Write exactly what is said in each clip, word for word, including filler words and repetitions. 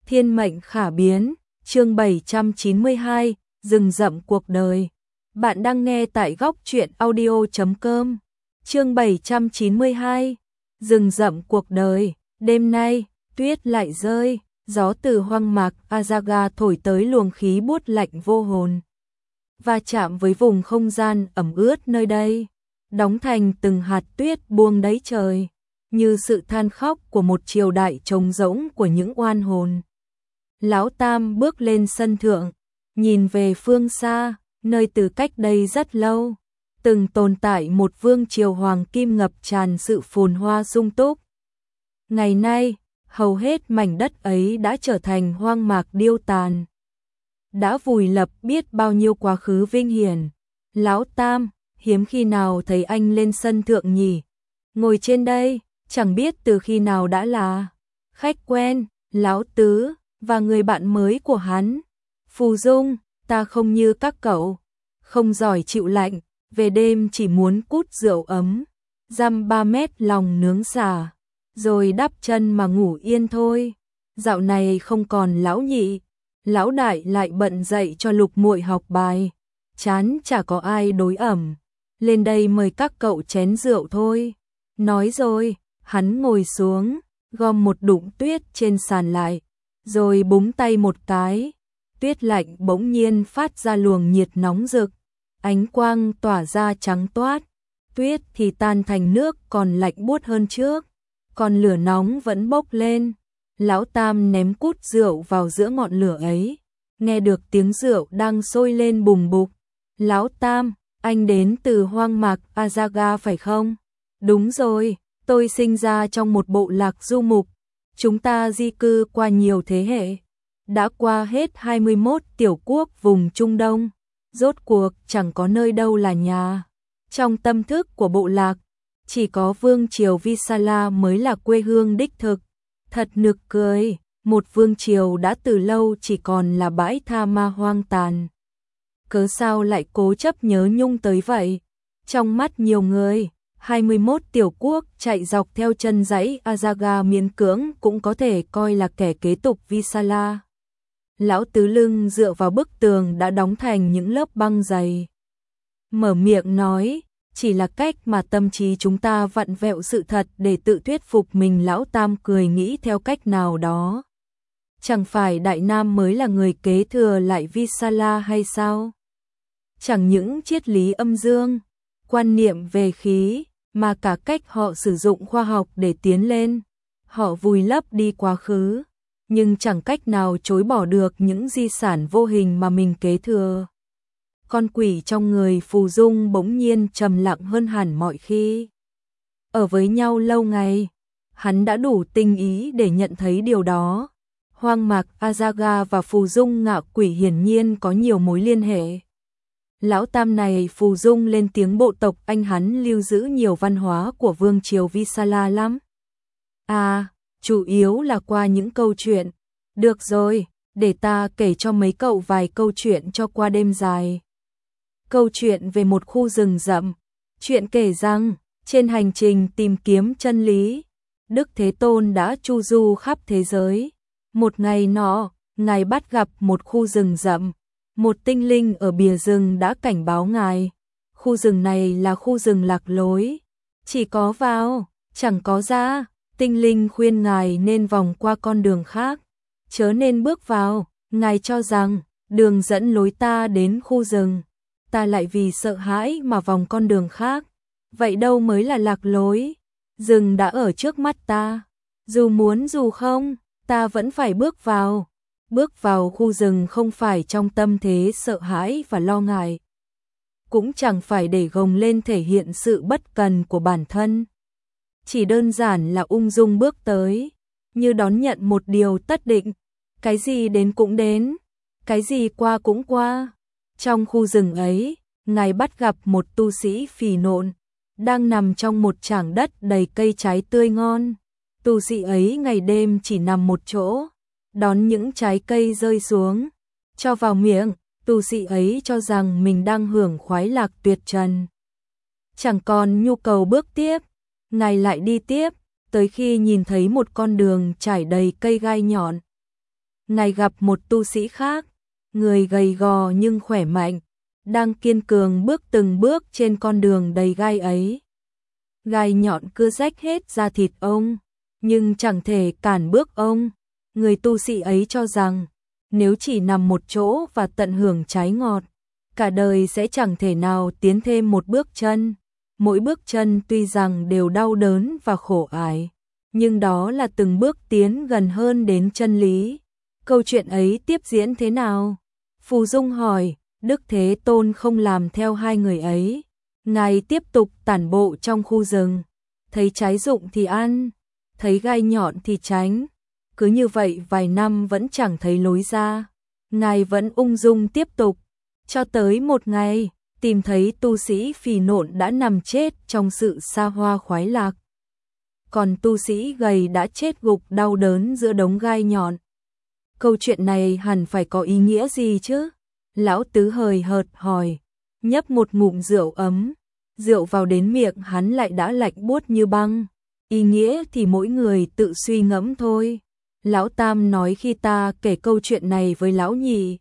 Thiên mệnh khả biến, chương bảy trăm chín mươi hai, rừng rậm cuộc đời. Bạn đang nghe tại góc truyện audio chấm com. Chương bảy trăm chín mươi hai, rừng rậm cuộc đời. Đêm nay, tuyết lại rơi, gió từ hoang mạc Azaga thổi tới luồng khí buốt lạnh vô hồn, và chạm với vùng không gian ẩm ướt nơi đây, đóng thành từng hạt tuyết buông đáy trời, như sự than khóc của một triều đại trống rỗng của những oan hồn. Lão Tam bước lên sân thượng, nhìn về phương xa, nơi từ cách đây rất lâu từng tồn tại một vương triều hoàng kim ngập tràn sự phồn hoa sung túc. Ngày nay, hầu hết mảnh đất ấy đã trở thành hoang mạc điêu tàn, đã vùi lấp biết bao nhiêu quá khứ vinh hiển. Lão Tam, hiếm khi nào thấy anh lên sân thượng nhỉ? Ngồi trên đây, chẳng biết từ khi nào đã là khách quen. Lão Tứ và người bạn mới của hắn, Phù Dung, ta không như các cậu, không giỏi chịu lạnh, về đêm chỉ muốn cút rượu ấm, dăm ba mét lòng nướng xả, rồi đắp chân mà ngủ yên thôi. Dạo này không còn lão nhị, lão đại lại bận dạy cho lục muội học bài, chán chả có ai đối ẩm, lên đây mời các cậu chén rượu thôi. Nói rồi, hắn ngồi xuống, gom một đụng tuyết trên sàn lại, rồi búng tay một cái, tuyết lạnh bỗng nhiên phát ra luồng nhiệt nóng rực, ánh quang tỏa ra trắng toát, tuyết thì tan thành nước còn lạnh buốt hơn trước, còn lửa nóng vẫn bốc lên. Lão Tam ném cút rượu vào giữa ngọn lửa ấy, nghe được tiếng rượu đang sôi lên bùng bục. Lão Tam, anh đến từ hoang mạc Azaga phải không? Đúng rồi, tôi sinh ra trong một bộ lạc du mục, chúng ta di cư qua nhiều thế hệ, đã qua hết hai mươi mốt tiểu quốc vùng Trung Đông, rốt cuộc chẳng có nơi đâu là nhà. Trong tâm thức của bộ lạc, chỉ có vương triều Visala mới là quê hương đích thực. Thật nực cười, một vương triều đã từ lâu chỉ còn là bãi tha ma hoang tàn. Cớ sao lại cố chấp nhớ nhung tới vậy? Trong mắt nhiều người, hai mươi mốt tiểu quốc chạy dọc theo chân dãy Azaga miễn cưỡng cũng có thể coi là kẻ kế tục Visala. Lão Tứ lưng dựa vào bức tường đã đóng thành những lớp băng dày, mở miệng nói, chỉ là cách mà tâm trí chúng ta vặn vẹo sự thật để tự thuyết phục mình. Lão Tam cười nghĩ theo cách nào đó. Chẳng phải Đại Nam mới là người kế thừa lại Visala hay sao? Chẳng những triết lý âm dương, quan niệm về khí, mà cả cách họ sử dụng khoa học để tiến lên. Họ vùi lấp đi quá khứ, nhưng chẳng cách nào chối bỏ được những di sản vô hình mà mình kế thừa. Con quỷ trong người Phù Dung bỗng nhiên trầm lặng hơn hẳn mọi khi. Ở với nhau lâu ngày, hắn đã đủ tinh ý để nhận thấy điều đó. Hoang mạc Azaga và Phù Dung ngạ quỷ hiển nhiên có nhiều mối liên hệ. Lão Tam này Phù Dung lên tiếng bộ tộc anh hắn lưu giữ nhiều văn hóa của vương triều Visala lắm. À, chủ yếu là qua những câu chuyện. Được rồi, để ta kể cho mấy cậu vài câu chuyện cho qua đêm dài. Câu chuyện về một khu rừng rậm. Chuyện kể rằng, trên hành trình tìm kiếm chân lý, Đức Thế Tôn đã chu du khắp thế giới. Một ngày nọ, Ngài bắt gặp một khu rừng rậm. Một tinh linh ở bìa rừng đã cảnh báo Ngài. Khu rừng này là khu rừng lạc lối. Chỉ có vào, chẳng có ra. Tinh linh khuyên Ngài nên vòng qua con đường khác. Chớ nên bước vào, Ngài cho rằng, đường dẫn lối ta đến khu rừng. Ta lại vì sợ hãi mà vòng con đường khác. Vậy đâu mới là lạc lối? Rừng đã ở trước mắt ta. Dù muốn dù không, ta vẫn phải bước vào. Bước vào khu rừng không phải trong tâm thế sợ hãi và lo ngại. Cũng chẳng phải để gồng lên thể hiện sự bất cần của bản thân. Chỉ đơn giản là ung dung bước tới, như đón nhận một điều tất định. Cái gì đến cũng đến, cái gì qua cũng qua. Trong khu rừng ấy, Ngài bắt gặp một tu sĩ phì nộn, đang nằm trong một trảng đất đầy cây trái tươi ngon. Tu sĩ ấy ngày đêm chỉ nằm một chỗ, đón những trái cây rơi xuống, cho vào miệng. Tu sĩ ấy cho rằng mình đang hưởng khoái lạc tuyệt trần, chẳng còn nhu cầu bước tiếp. Ngài lại đi tiếp, tới khi nhìn thấy một con đường trải đầy cây gai nhọn. ngài gặp một tu sĩ khác, người gầy gò nhưng khỏe mạnh, đang kiên cường bước từng bước trên con đường đầy gai ấy. Gai nhọn cưa rách hết da thịt ông, nhưng chẳng thể cản bước ông. Người tu sĩ ấy cho rằng, nếu chỉ nằm một chỗ và tận hưởng trái ngọt, cả đời sẽ chẳng thể nào tiến thêm một bước chân. Mỗi bước chân tuy rằng đều đau đớn và khổ ải, nhưng đó là từng bước tiến gần hơn đến chân lý. Câu chuyện ấy tiếp diễn thế nào? Phù Dung hỏi. Đức Thế Tôn không làm theo hai người ấy. Ngài tiếp tục tản bộ trong khu rừng, thấy trái rụng thì ăn, thấy gai nhọn thì tránh. Cứ như vậy vài năm vẫn chẳng thấy lối ra. Ngài vẫn ung dung tiếp tục, cho tới một ngày, tìm thấy tu sĩ phì nộn đã nằm chết trong sự xa hoa khoái lạc. Còn tu sĩ gầy đã chết gục đau đớn giữa đống gai nhọn. Câu chuyện này hẳn phải có ý nghĩa gì chứ? Lão Tứ hời hợt hỏi, nhấp một ngụm rượu ấm, rượu vào đến miệng hắn lại đã lạnh buốt như băng. Ý nghĩa thì mỗi người tự suy ngẫm thôi. Lão Tam nói khi ta kể câu chuyện này với Lão Nhị.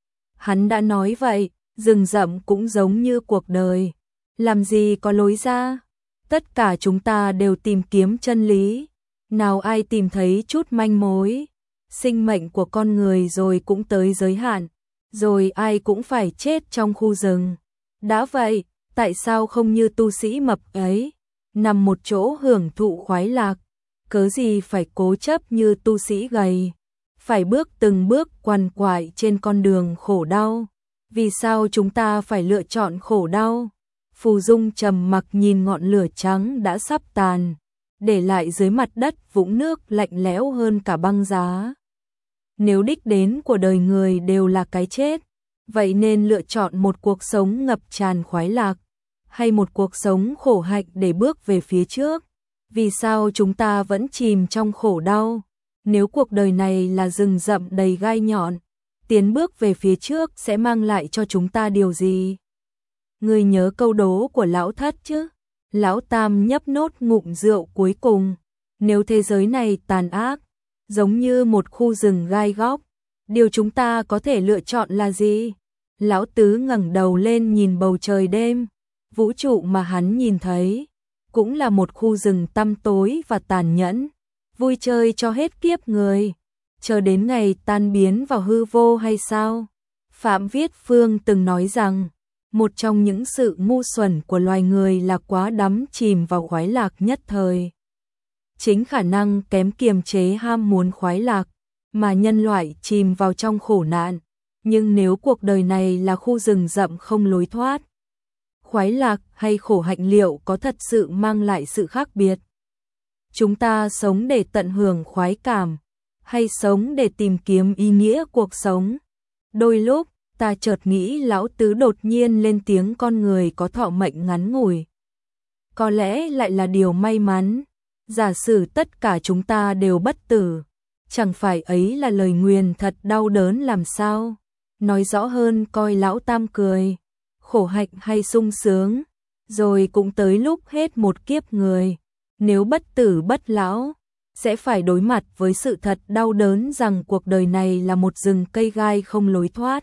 Hắn đã nói vậy, rừng rậm cũng giống như cuộc đời. Làm gì có lối ra? Tất cả chúng ta đều tìm kiếm chân lý. Nào ai tìm thấy chút manh mối? Sinh mệnh của con người rồi cũng tới giới hạn. Rồi ai cũng phải chết trong khu rừng. Đã vậy, tại sao không như tu sĩ mập ấy, nằm một chỗ hưởng thụ khoái lạc? Cớ gì phải cố chấp như tu sĩ gầy, phải bước từng bước quằn quại trên con đường khổ đau? Vì sao chúng ta phải lựa chọn khổ đau? Phù Dung trầm mặc nhìn ngọn lửa trắng đã sắp tàn, để lại dưới mặt đất vũng nước lạnh lẽo hơn cả băng giá. Nếu đích đến của đời người đều là cái chết, vậy nên lựa chọn một cuộc sống ngập tràn khoái lạc, hay một cuộc sống khổ hạnh để bước về phía trước? Vì sao chúng ta vẫn chìm trong khổ đau? Nếu cuộc đời này là rừng rậm đầy gai nhọn, tiến bước về phía trước sẽ mang lại cho chúng ta điều gì? Ngươi nhớ câu đố của Lão Thất chứ? Lão Tam nhấp nốt ngụm rượu cuối cùng. Nếu thế giới này tàn ác, giống như một khu rừng gai góc, điều chúng ta có thể lựa chọn là gì? Lão Tứ ngẩng đầu lên nhìn bầu trời đêm. Vũ trụ mà hắn nhìn thấy cũng là một khu rừng tăm tối và tàn nhẫn, vui chơi cho hết kiếp người, chờ đến ngày tan biến vào hư vô hay sao? Phạm Viết Phương từng nói rằng, một trong những sự ngu xuẩn của loài người là quá đắm chìm vào khoái lạc nhất thời. Chính khả năng kém kiềm chế ham muốn khoái lạc mà nhân loại chìm vào trong khổ nạn. Nhưng nếu cuộc đời này là khu rừng rậm không lối thoát, khoái lạc hay khổ hạnh liệu có thật sự mang lại sự khác biệt? Chúng ta sống để tận hưởng khoái cảm, hay sống để tìm kiếm ý nghĩa cuộc sống? Đôi lúc, ta chợt nghĩ Lão Tứ đột nhiên lên tiếng con người có thọ mệnh ngắn ngủi. Có lẽ lại là điều may mắn. Giả sử tất cả chúng ta đều bất tử, chẳng phải ấy là lời nguyền thật đau đớn làm sao? Nói rõ hơn coi Lão Tam cười, khổ hạnh hay sung sướng, rồi cũng tới lúc hết một kiếp người, nếu bất tử bất lão, sẽ phải đối mặt với sự thật đau đớn rằng cuộc đời này là một rừng cây gai không lối thoát.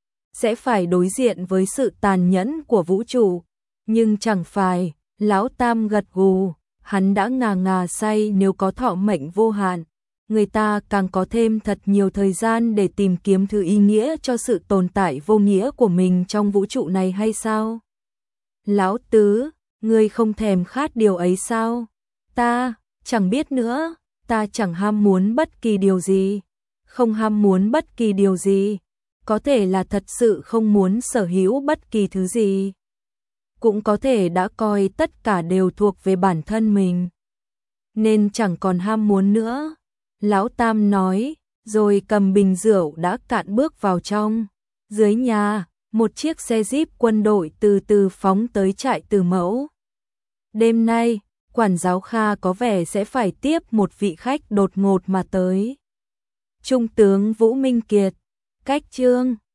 Sẽ phải đối diện với sự tàn nhẫn của vũ trụ, nhưng chẳng phải. Lão Tam gật gù, hắn đã ngà ngà say nếu có thọ mệnh vô hạn, người ta càng có thêm thật nhiều thời gian để tìm kiếm thứ ý nghĩa cho sự tồn tại vô nghĩa của mình trong vũ trụ này hay sao? Lão Tứ, ngươi không thèm khát điều ấy sao? Ta, chẳng biết nữa, ta chẳng ham muốn bất kỳ điều gì. Không ham muốn bất kỳ điều gì, có thể là thật sự không muốn sở hữu bất kỳ thứ gì. Cũng có thể đã coi tất cả đều thuộc về bản thân mình, nên chẳng còn ham muốn nữa. Lão Tam nói, rồi cầm bình rượu đã cạn bước vào trong. Dưới nhà, một chiếc xe jeep quân đội từ từ phóng tới trại Từ Mẫu. Đêm nay, quản giáo Kha có vẻ sẽ phải tiếp một vị khách đột ngột mà tới. Trung tướng Vũ Minh Kiệt, cách chương